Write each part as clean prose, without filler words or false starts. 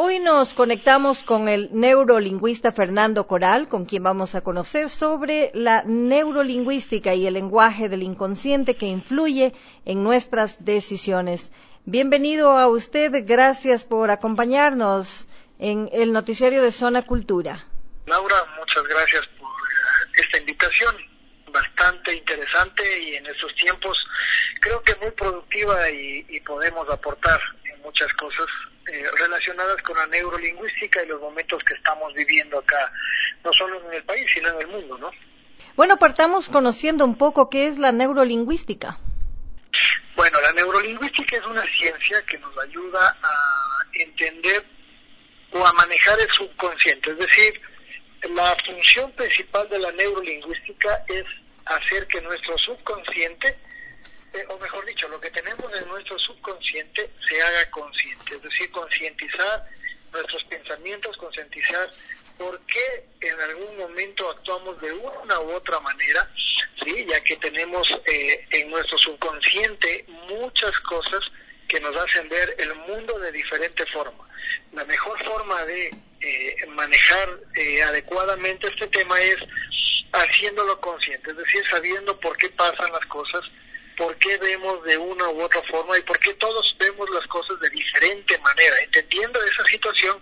Hoy nos conectamos con el neurolingüista Fernando Coral, con quien vamos a conocer sobre la neurolingüística y el lenguaje del inconsciente que influye en nuestras decisiones. Bienvenido a usted, gracias por acompañarnos en el noticiario de Zona Cultura. Laura, muchas gracias por esta invitación, bastante interesante y en estos tiempos creo que muy productiva y podemos aportar en muchas cosas relacionadas con la neurolingüística y los momentos que estamos viviendo acá, no solo en el país, sino en el mundo, ¿no? Bueno, partamos conociendo un poco qué es la neurolingüística. Bueno, la neurolingüística es una ciencia que nos ayuda a entender o a manejar el subconsciente, es decir, la función principal de la neurolingüística es hacer que nuestro subconsciente, o mejor dicho, lo que tenemos en nuestro subconsciente se haga consciente, es decir, concientizar nuestros pensamientos, concientizar por qué en algún momento actuamos de una u otra manera, ¿sí? Ya que tenemos en nuestro subconsciente muchas cosas que nos hacen ver el mundo de diferente forma. La mejor forma de manejar adecuadamente este tema es haciéndolo consciente, es decir, sabiendo por qué pasan las cosas, por qué vemos de una u otra forma y por qué todos vemos las cosas de diferente manera. Entendiendo esa situación,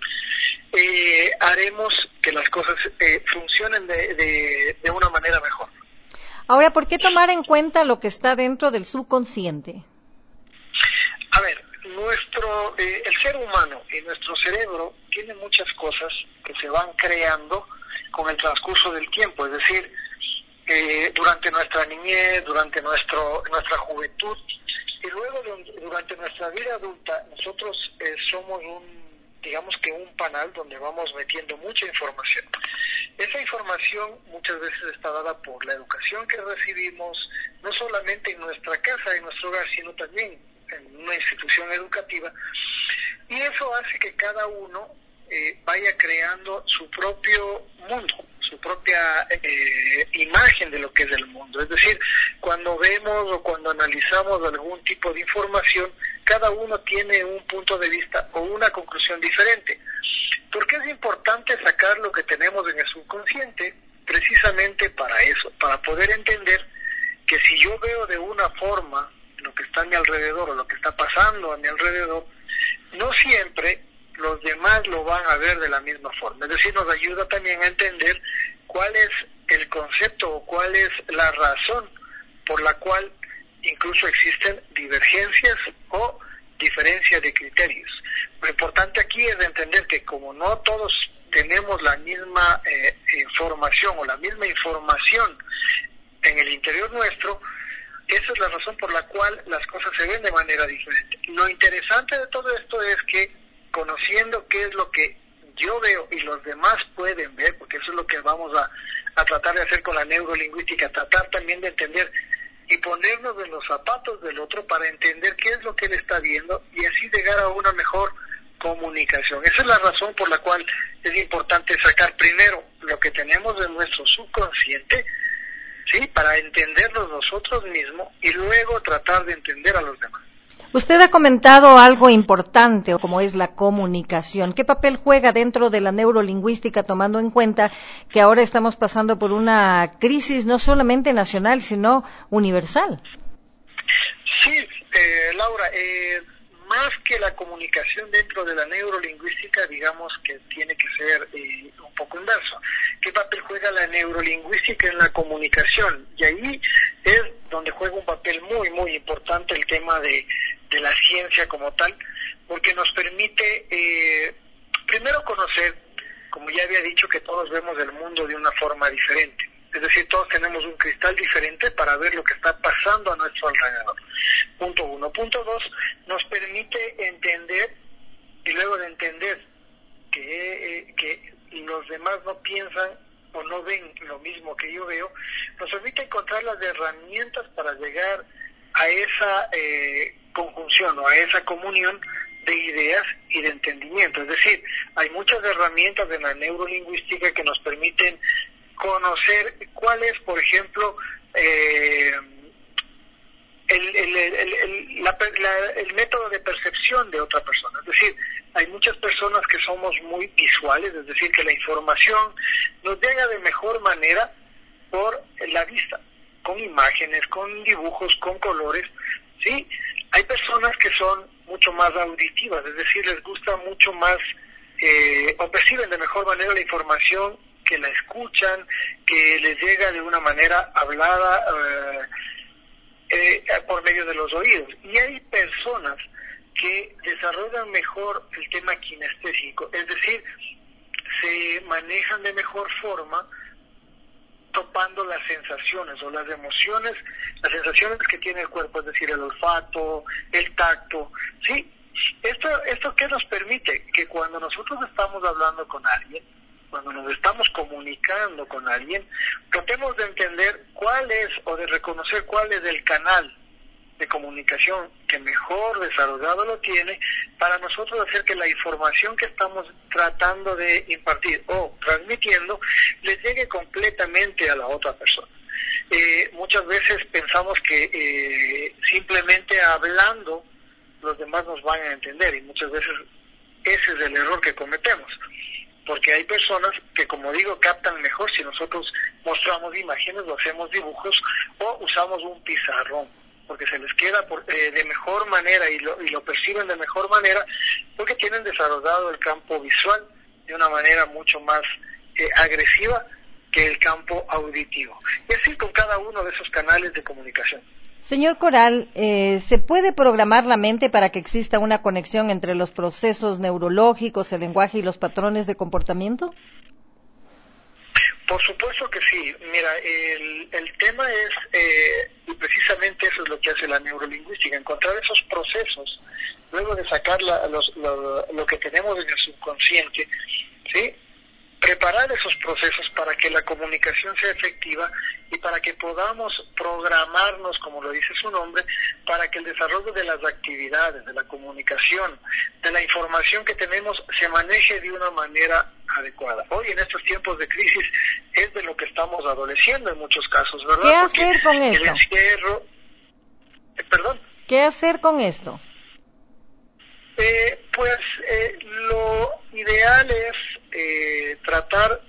haremos que las cosas funcionen de una manera mejor. Ahora, ¿por qué tomar en cuenta lo que está dentro del subconsciente? A ver, el ser humano y nuestro cerebro tiene muchas cosas que se van creando con el transcurso del tiempo, es decir, durante nuestra niñez, durante nuestra juventud y luego durante nuestra vida adulta, nosotros somos digamos que un panal donde vamos metiendo mucha información. Esa información muchas veces está dada por la educación que recibimos, no solamente en nuestra casa, en nuestro hogar, sino también en una institución educativa, y eso hace que cada uno vaya creando su propio mundo, su propia imagen de lo que es el mundo. Es decir, cuando vemos o cuando analizamos algún tipo de información, cada uno tiene un punto de vista o una conclusión diferente. ¿Por qué es importante sacar lo que tenemos en el subconsciente? Precisamente para eso, para poder entender que si yo veo de una forma lo que está a mi alrededor o lo que está pasando a mi alrededor, no siempre los demás lo van a ver de la misma forma. Es decir, nos ayuda también a entender cuál es el concepto o cuál es la razón por la cual incluso existen divergencias o diferencias de criterios. Lo importante aquí es entender que como no todos tenemos la misma información o la misma información en el interior nuestro, esa es la razón por la cual las cosas se ven de manera diferente. Lo interesante de todo esto es que conociendo qué es lo que yo veo y los demás pueden ver, porque eso es lo que vamos a tratar de hacer con la neurolingüística, tratar también de entender y ponernos en los zapatos del otro para entender qué es lo que él está viendo y así llegar a una mejor comunicación. Esa es la razón por la cual es importante sacar primero lo que tenemos en nuestro subconsciente, ¿sí? Para entendernos nosotros mismos y luego tratar de entender a los demás. Usted ha comentado algo importante, como es la comunicación. ¿Qué papel juega dentro de la neurolingüística, tomando en cuenta que ahora estamos pasando por una crisis no solamente nacional, sino universal? Sí, Laura, más que la comunicación dentro de la neurolingüística, digamos que tiene que ser un poco inverso. ¿Qué papel juega la neurolingüística en la comunicación? Y ahí es donde juega un papel muy, muy importante el tema de la ciencia como tal, porque nos permite primero conocer, como ya había dicho, que todos vemos el mundo de una forma diferente. Es decir, todos tenemos un cristal diferente para ver lo que está pasando a nuestro alrededor. Punto uno. Punto dos, nos permite entender, y luego de entender que los demás no piensan o no ven lo mismo que yo veo, nos permite encontrar las herramientas para llegar a esa conjunción o a esa comunión de ideas y de entendimiento. Es decir, hay muchas herramientas de la neurolingüística que nos permiten conocer cuál es, por ejemplo, el método de percepción de otra persona. Es decir, hay muchas personas que somos muy visuales, es decir, que la información nos llega de mejor manera por la vista, con imágenes, con dibujos, con colores, ¿sí? Hay personas que son mucho más auditivas, es decir, les gusta mucho más o perciben de mejor manera la información, que la escuchan, que les llega de una manera hablada por medio de los oídos. Y hay personas que desarrollan mejor el tema kinestésico, es decir, se manejan de mejor forma topando las sensaciones o las emociones, las sensaciones que tiene el cuerpo, es decir, el olfato, el tacto, ¿sí? ¿Esto qué nos permite? Que cuando nosotros estamos hablando con alguien, cuando nos estamos comunicando con alguien, tratemos de entender cuál es, o de reconocer cuál es el canal de comunicación que mejor desarrollado lo tiene, para nosotros hacer que la información que estamos tratando de impartir o transmitiendo les llegue completamente a la otra persona. Muchas veces pensamos que simplemente hablando los demás nos van a entender, y muchas veces ese es el error que cometemos, porque hay personas que, como digo, captan mejor si nosotros mostramos imágenes o hacemos dibujos o usamos un pizarrón, porque se les queda de mejor manera y lo perciben de mejor manera, porque tienen desarrollado el campo visual de una manera mucho más agresiva que el campo auditivo. Y así con cada uno de esos canales de comunicación. Señor Coral, ¿se puede programar la mente para que exista una conexión entre los procesos neurológicos, el lenguaje y los patrones de comportamiento? Por supuesto que sí. Mira, el tema es, y precisamente eso es lo que hace la neurolingüística, encontrar esos procesos, luego de sacar lo que tenemos en el subconsciente, ¿sí? Preparar esos procesos para que la comunicación sea efectiva y para que podamos programarnos, como lo dice su nombre, para que el desarrollo de las actividades, de la comunicación, de la información que tenemos se maneje de una manera adecuada. Hoy, en estos tiempos de crisis, es de lo que estamos adoleciendo en muchos casos, ¿verdad? ¿Qué hacer con esto? El encierro... ¿Perdón? ¿Qué hacer con esto? Lo ideal es tratar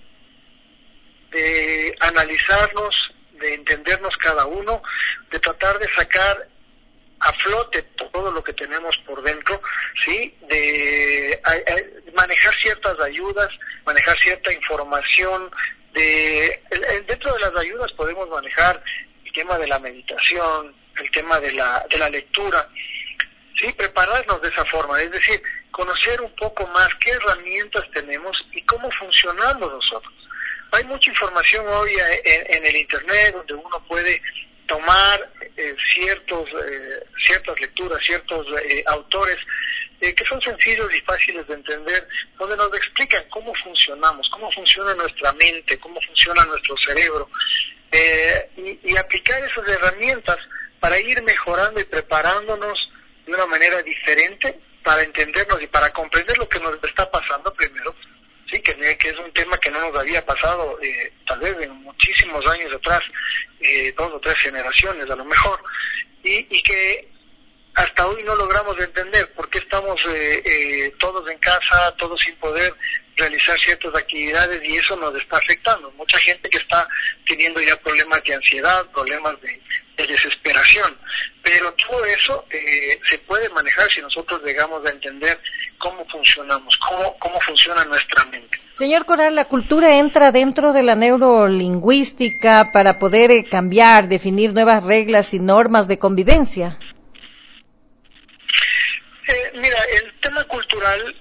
de analizarnos, de entendernos cada uno, de tratar de sacar a flote todo lo que tenemos por dentro, ¿sí? De manejar ciertas ayudas, manejar cierta información. Dentro de las ayudas podemos manejar el tema de la meditación, el tema de la lectura, ¿sí? Prepararnos de esa forma, es decir, conocer un poco más qué herramientas tenemos y cómo funcionamos nosotros. Hay mucha información hoy en el Internet donde uno puede tomar ciertas lecturas, ciertos autores que son sencillos y fáciles de entender, donde nos explican cómo funcionamos, cómo funciona nuestra mente, cómo funciona nuestro cerebro, y aplicar esas herramientas para ir mejorando y preparándonos de una manera diferente para entendernos y para comprender lo que nos está pasando primero, sí, que es un tema que no nos había pasado tal vez en muchísimos años atrás, 2 o 3 generaciones a lo mejor, y que hasta hoy no logramos entender por qué estamos todos en casa, todos sin poder realizar ciertas actividades, y eso nos está afectando. Mucha gente que está teniendo ya problemas de ansiedad, problemas de desesperación, pero todo eso se puede manejar si nosotros llegamos a entender cómo funcionamos, cómo funciona nuestra mente. Señor Coral, ¿la cultura entra dentro de la neurolingüística para poder cambiar, definir nuevas reglas y normas de convivencia? Mira, el tema cultural,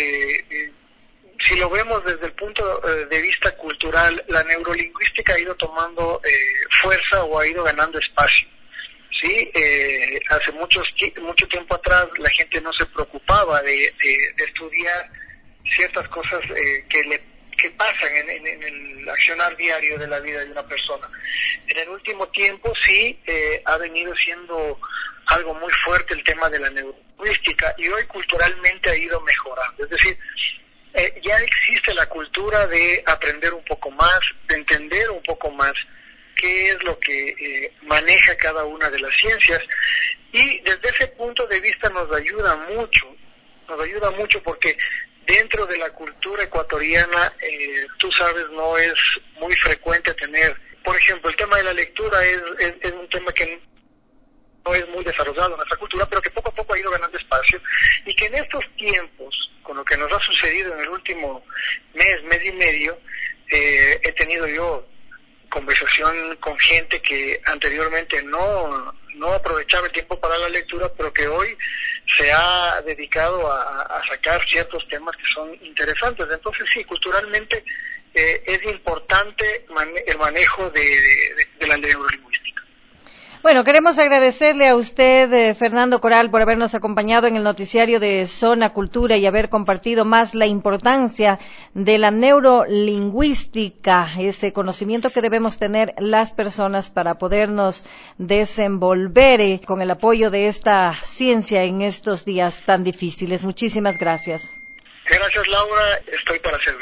si lo vemos desde el punto de vista cultural, la neurolingüística ha ido tomando fuerza o ha ido ganando espacio. Sí, hace mucho tiempo atrás la gente no se preocupaba de estudiar ciertas cosas que pasan en el accionar diario de la vida de una persona. En el último tiempo sí ha venido siendo algo muy fuerte el tema de la neurolingüística, y hoy culturalmente ha ido mejorando. Es decir, ya existe la cultura de aprender un poco más, de entender un poco más qué es lo que maneja cada una de las ciencias, y desde ese punto de vista nos ayuda mucho Nos ayuda mucho porque dentro de la cultura ecuatoriana, tú sabes, no es muy frecuente tener, por ejemplo, el tema de la lectura es un tema que no es muy desarrollado en nuestra cultura, pero que poco a poco ha ido ganando espacio, y que en estos tiempos, con lo que nos ha sucedido en el último mes y medio, he tenido yo conversación con gente que anteriormente no aprovechaba el tiempo para la lectura, pero que hoy se ha dedicado a sacar ciertos temas que son interesantes. Entonces sí, culturalmente es importante el manejo de la neurolingüística. Bueno, queremos agradecerle a usted, Fernando Coral, por habernos acompañado en el noticiario de Zona Cultura y haber compartido más la importancia de la neurolingüística, ese conocimiento que debemos tener las personas para podernos desenvolver con el apoyo de esta ciencia en estos días tan difíciles. Muchísimas gracias. Gracias, Laura. Estoy para servir.